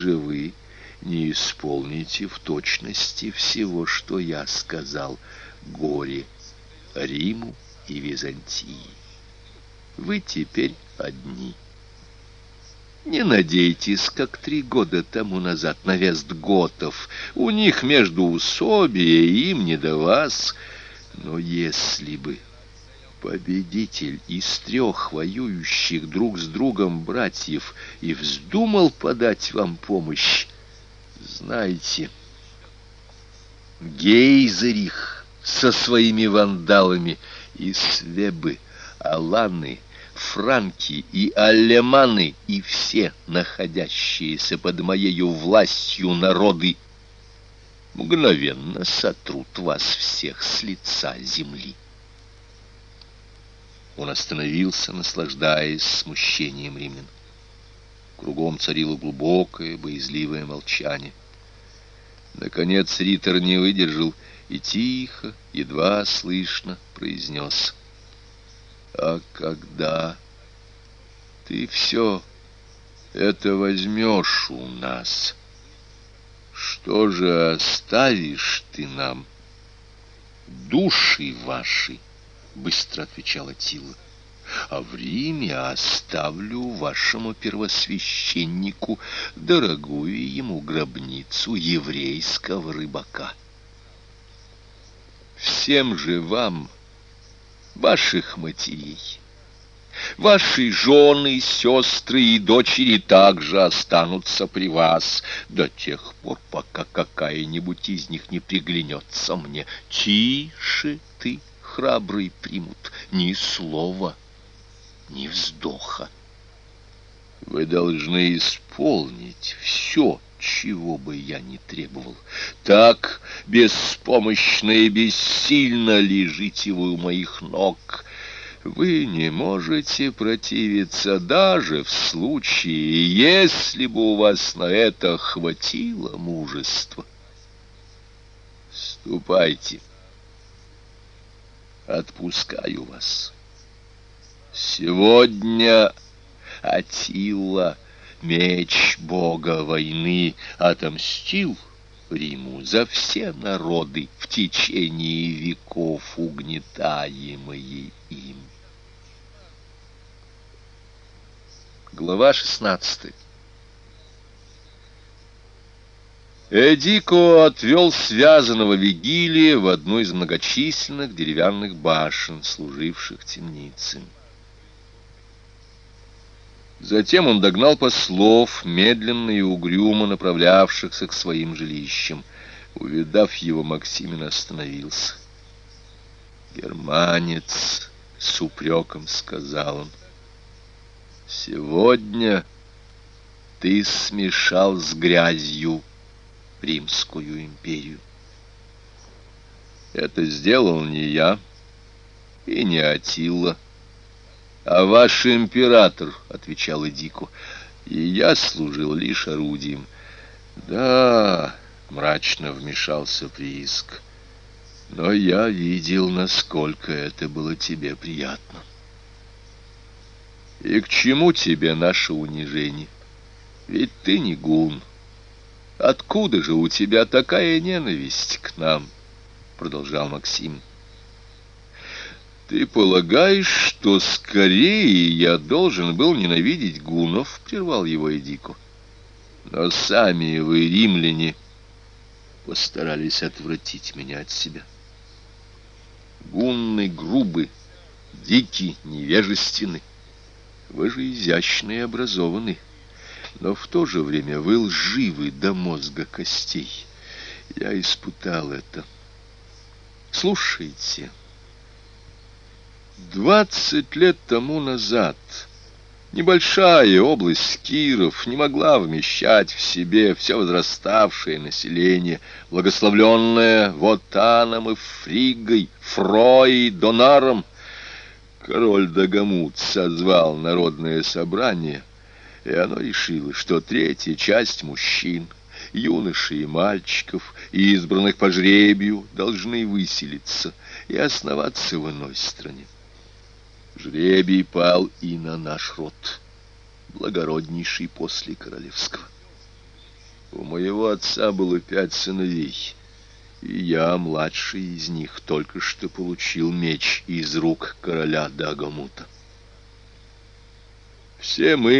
же вы не исполните в точности всего, что я сказал, горе Риму и Византии. Вы теперь одни. Не надейтесь, как 3 года тому назад на вестготов. У них междоусобие, им не до вас. Но если бы победитель из 3 воюющих друг с другом братьев и вздумал подать вам помощь, знайте, Гейзерих со своими вандалами и свебы, аланы, франки и алеманы и все находящиеся под моею властью народы мгновенно сотрут вас всех с лица земли. Он остановился, наслаждаясь смущением римлян. Кругом царило глубокое, боязливое молчание. Наконец ритор не выдержал и тихо, едва слышно произнес: «А когда ты все это возьмешь у нас, что же оставишь ты нам?» «Души ваши», — быстро отвечала Аттила, «а в Риме оставлю вашему первосвященнику дорогую ему гробницу еврейского рыбака. Всем же вам, ваших матерей, ваши жены, сестры и дочери также останутся при вас до тех пор, пока какая-нибудь из них не приглянется мне. Тише ты, храбрый примут, ни слова, ни вздоха. Вы должны исполнить все, чего бы я ни требовал. Так беспомощно и бессильно лежите вы у моих ног. Вы не можете противиться даже в случае, если бы у вас на это хватило мужества. Ступайте. Отпускаю вас. Сегодня Аттила, меч бога войны, отомстил Риму за все народы в течение веков, угнетаемые им. Глава 16. Эдико отвел связанного Вигилия в одну из многочисленных деревянных башен, служивших темницами. Затем он догнал послов, медленно и угрюмо направлявшихся к своим жилищам. Увидав его, Максимин остановился. «Германец», — с упреком сказал он, — «сегодня ты смешал с грязью Римскую империю. Это сделал не я и не Аттила, а ваш император», — отвечал Эдико, — «и я служил лишь орудием». «Да», — мрачно вмешался Прииск, — «но я видел, насколько это было тебе приятно. И к чему тебе наше унижение? Ведь ты не гун. Откуда же у тебя такая ненависть к нам?» — продолжал Максим. «Ты полагаешь, что скорее я должен был ненавидеть гуннов?» — прервал его Эдико. «Но сами вы, римляне, постарались отвратить меня от себя. Гунны грубы, дики, невежественны. Вы же изящны и образованы, но в то же время вы лживы до мозга костей. Я испытал это. Слушайте». 20 лет тому назад небольшая область Киров не могла вмещать в себе все возраставшее население, благословленное Вотаном и Фригой, Фроей, Донаром. Король Дагомут созвал народное собрание, и оно решило, что 3-я часть мужчин, юношей и мальчиков, избранных по жребию, должны выселиться и основаться в иной стране. Жребий пал и на наш род, благороднейший после королевского. У моего отца было 5 сыновей, и я, младший из них, только что получил меч из рук короля Дагомута. Все мы